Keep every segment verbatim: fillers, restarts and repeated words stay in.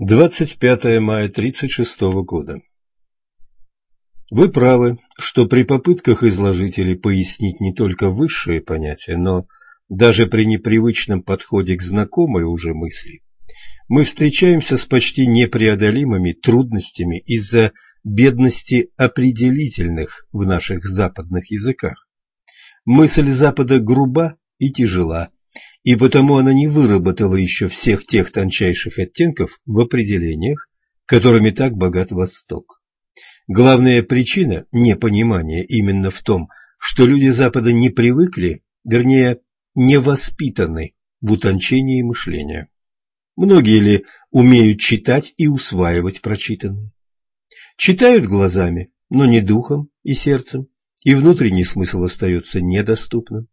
двадцать пятое мая тридцать шестого года. Вы правы, что при попытках изложить или пояснить не только высшие понятия, но даже при непривычном подходе к знакомой уже мысли, мы встречаемся с почти непреодолимыми трудностями из-за бедности определительных в наших западных языках. Мысль Запада груба и тяжела, и потому она не выработала еще всех тех тончайших оттенков в определениях, которыми так богат Восток. Главная причина непонимания именно в том, что люди Запада не привыкли, вернее, не воспитаны в утончении мышления. Многие ли умеют читать и усваивать прочитанное? Читают глазами, но не духом и сердцем, и внутренний смысл остается недоступным.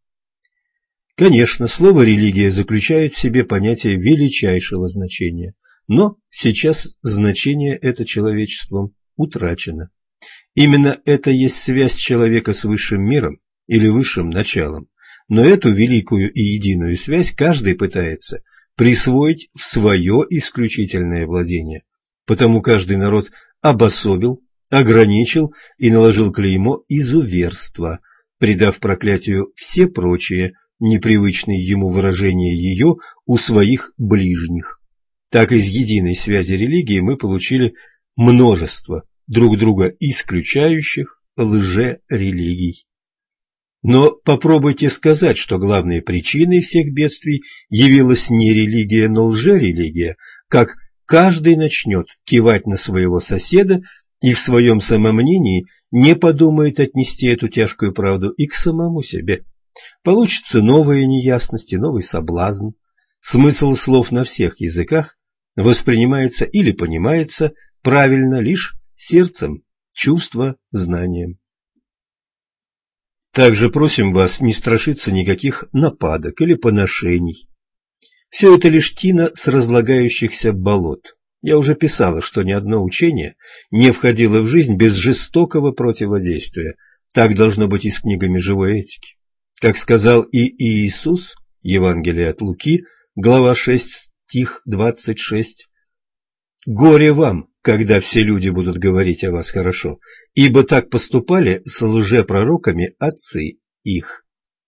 Конечно, слово «религия» заключает в себе понятие величайшего значения, но сейчас значение это человечеством утрачено. Именно это есть связь человека с высшим миром или высшим началом, но эту великую и единую связь каждый пытается присвоить в свое исключительное владение, потому каждый народ обособил, ограничил и наложил клеймо изуверства, придав проклятию все прочие непривычные ему выражения ее у своих ближних. Так из единой связи религии мы получили множество друг друга исключающих лже-религий. Но попробуйте сказать, что главной причиной всех бедствий явилась не религия, но лже-религия, как каждый начнет кивать на своего соседа и в своем самомнении не подумает отнести эту тяжкую правду и к самому себе. Получится новые неясности, новый соблазн. Смысл слов на всех языках воспринимается или понимается правильно лишь сердцем, чувство, знанием. Также просим вас не страшиться никаких нападок или поношений. Все это лишь тина с разлагающихся болот. Я уже писала, что ни одно учение не входило в жизнь без жестокого противодействия. Так должно быть и с книгами живой этики. Как сказал и Иисус, Евангелие от Луки, глава шесть, стих двадцать шесть, «Горе вам, когда все люди будут говорить о вас хорошо, ибо так поступали с лжепророками отцы их».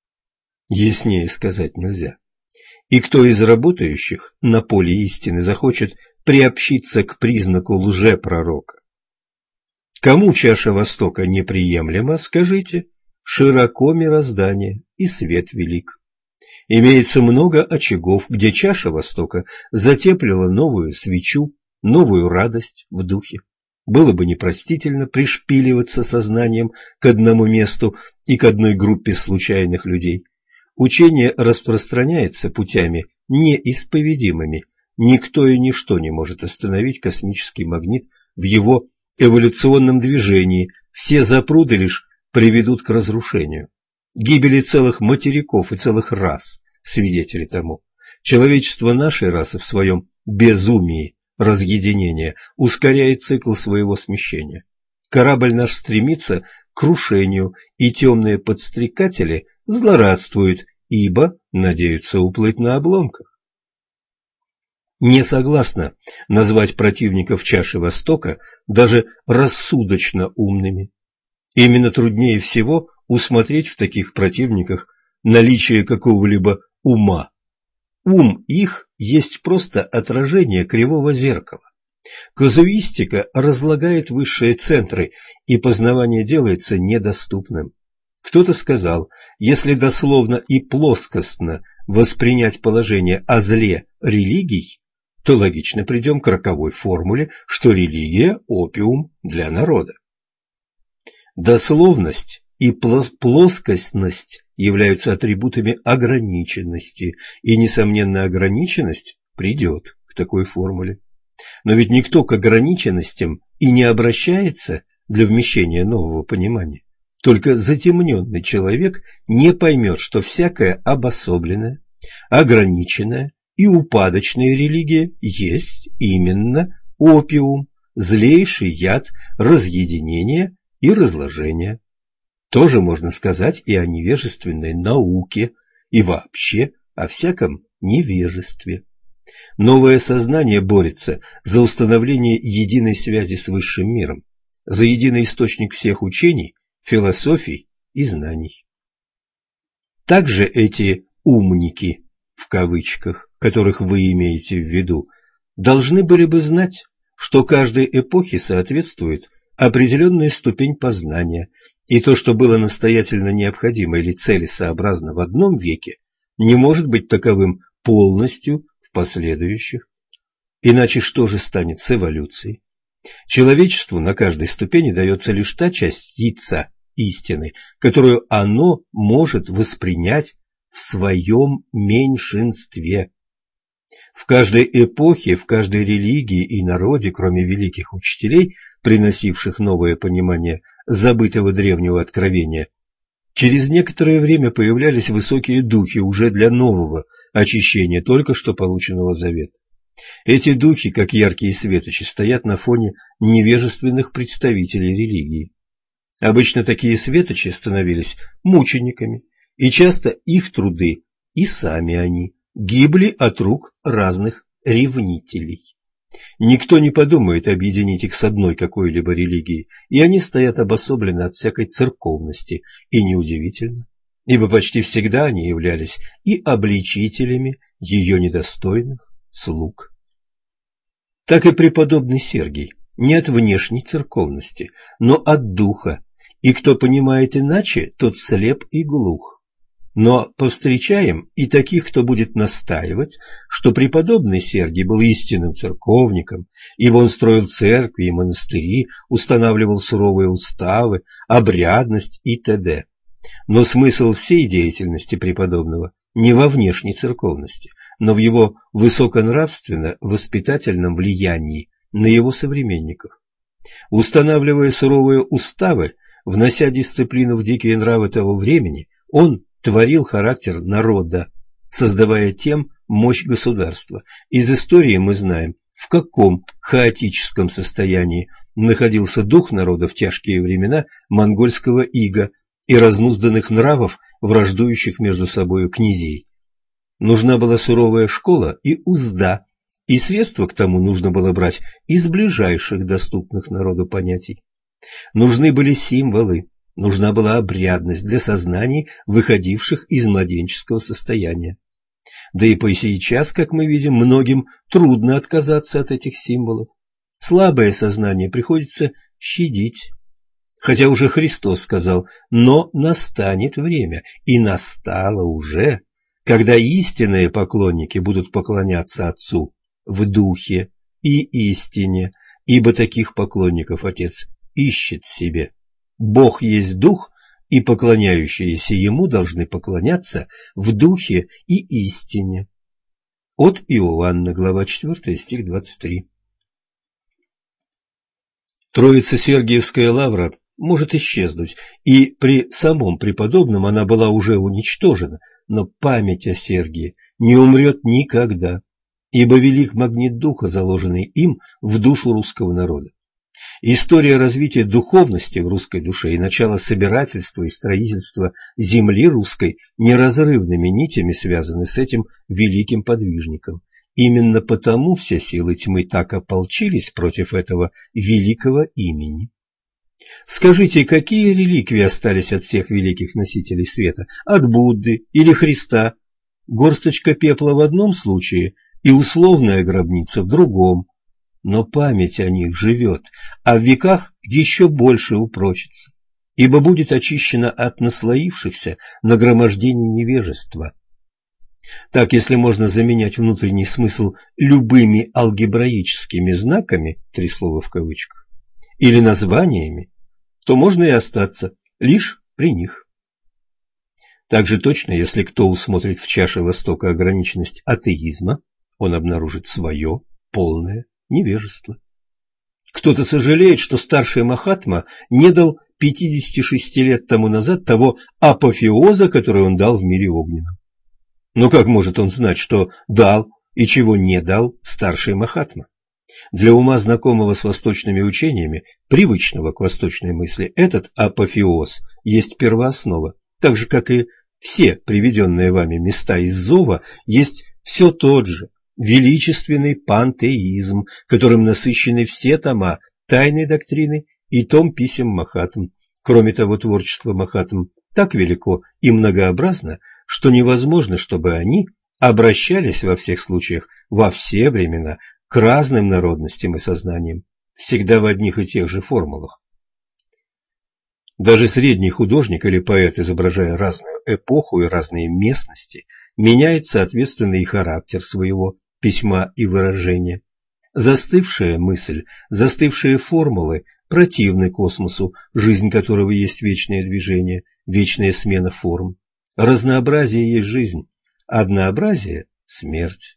Яснее сказать нельзя. И кто из работающих на поле истины захочет приобщиться к признаку лжепророка? Кому чаша Востока неприемлема, скажите? Широко мироздание, и свет велик. Имеется много очагов, где чаша Востока затеплила новую свечу, новую радость в духе. Было бы непростительно пришпиливаться сознанием к одному месту и к одной группе случайных людей. Учение распространяется путями неисповедимыми. Никто и ничто не может остановить космический магнит в его эволюционном движении. Все запруды лишь приведут к разрушению. Гибели целых материков и целых рас свидетели тому. Человечество нашей расы в своем безумии разъединения ускоряет цикл своего смещения. Корабль наш стремится к крушению, и темные подстрекатели злорадствуют, ибо надеются уплыть на обломках. Не согласна назвать противников чаши Востока даже рассудочно умными. Именно труднее всего усмотреть в таких противниках наличие какого-либо ума. Ум их есть просто отражение кривого зеркала. Казуистика разлагает высшие центры, и познавание делается недоступным. Кто-то сказал, если дословно и плоскостно воспринять положение о зле религий, то логично придем к роковой формуле, что религия – опиум для народа. Дословность и плоскостность являются атрибутами ограниченности, и, несомненно, ограниченность придет к такой формуле. Но ведь никто к ограниченностям и не обращается для вмещения нового понимания. Только затемненный человек не поймет, что всякая обособленная, ограниченная и упадочная религия есть именно опиум, злейший яд разъединения и разложения. Тоже можно сказать и о невежественной науке, и вообще о всяком невежестве. Новое сознание борется за установление единой связи с высшим миром, за единый источник всех учений, философий и знаний. Также эти «умники», в кавычках, которых вы имеете в виду, должны были бы знать, что каждой эпохе соответствует определенная ступень познания, и то, что было настоятельно необходимо или целесообразно в одном веке, не может быть таковым полностью в последующих. Иначе что же станет с эволюцией? Человечеству на каждой ступени дается лишь та частица истины, которую оно может воспринять в своем меньшинстве. В каждой эпохе, в каждой религии и народе, кроме великих учителей, приносивших новое понимание забытого древнего откровения, через некоторое время появлялись высокие духи уже для нового очищения только что полученного завета. Эти духи, как яркие светочи, стоят на фоне невежественных представителей религии. Обычно такие светочи становились мучениками, и часто их труды, и сами они, гибли от рук разных ревнителей. Никто не подумает объединить их с одной какой-либо религией, и они стоят обособленно от всякой церковности, и неудивительно, ибо почти всегда они являлись и обличителями ее недостойных слуг. Так и преподобный Сергий не от внешней церковности, но от духа, и кто понимает иначе, тот слеп и глух. Но повстречаем и таких, кто будет настаивать, что преподобный Сергий был истинным церковником, ибо он строил церкви и монастыри, устанавливал суровые уставы, обрядность и т.д. Но смысл всей деятельности преподобного не во внешней церковности, но в его высоконравственно-воспитательном влиянии на его современников. Устанавливая суровые уставы, внося дисциплину в дикие нравы того времени, он творил характер народа, создавая тем мощь государства. Из истории мы знаем, в каком хаотическом состоянии находился дух народа в тяжкие времена монгольского ига и разнузданных нравов, враждующих между собою князей. Нужна была суровая школа и узда, и средства к тому нужно было брать из ближайших доступных народу понятий. Нужны были символы, нужна была обрядность для сознаний, выходивших из младенческого состояния. Да и по сей час, как мы видим, многим трудно отказаться от этих символов. Слабое сознание приходится щадить. Хотя уже Христос сказал: «Но настанет время, и настало уже, когда истинные поклонники будут поклоняться Отцу в духе и истине, ибо таких поклонников Отец ищет себе. Бог есть дух, и поклоняющиеся Ему должны поклоняться в духе и истине». От Иоанна, глава четвёртая, стих двадцать три. Троице-Сергиевская лавра может исчезнуть, и при самом преподобном она была уже уничтожена, но память о Сергии не умрет никогда, ибо велик магнит духа, заложенный им в душу русского народа. История развития духовности в русской душе и начало собирательства и строительства земли русской неразрывными нитями связаны с этим великим подвижником. Именно потому все силы тьмы так ополчились против этого великого имени. Скажите, какие реликвии остались от всех великих носителей света? От Будды или Христа? Горсточка пепла в одном случае и условная гробница в другом. Но память о них живет, а в веках еще больше упрочится, ибо будет очищена от наслоившихся нагромождений невежества. Так, если можно заменять внутренний смысл любыми алгебраическими знаками, три слова в кавычках, или названиями, то можно и остаться лишь при них. Также точно, если кто усмотрит в чаше Востока ограниченность атеизма, он обнаружит свое полное невежество. Кто-то сожалеет, что старший Махатма не дал пятидесяти шести лет тому назад того апофеоза, который он дал в мире огненном. Но как может он знать, что дал и чего не дал старший Махатма? Для ума, знакомого с восточными учениями, привычного к восточной мысли, этот апофеоз есть первооснова, так же, как и все приведенные вами места из Зова есть все тот же величественный пантеизм, которым насыщены все тома тайной доктрины и том писем Махатм. Кроме того, творчество Махатм так велико и многообразно, что невозможно, чтобы они обращались во всех случаях, во все времена, к разным народностям и сознаниям, всегда в одних и тех же формулах. Даже средний художник или поэт, изображая разную эпоху и разные местности, меняет соответственно и характер своего письма и выражения. Застывшая мысль, застывшие формулы противны космосу, жизнь которого есть вечное движение, вечная смена форм. Разнообразие есть жизнь, однообразие – смерть.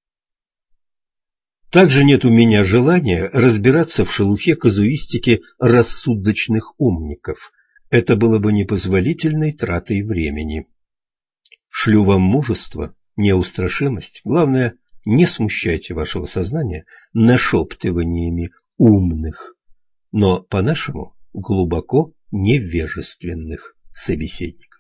Также нет у меня желания разбираться в шелухе казуистики рассудочных умников. Это было бы непозволительной тратой времени. Шлю вам мужество, неустрашимость. Главное, не смущайте вашего сознания нашептываниями умных, но по-нашему глубоко невежественных собеседников.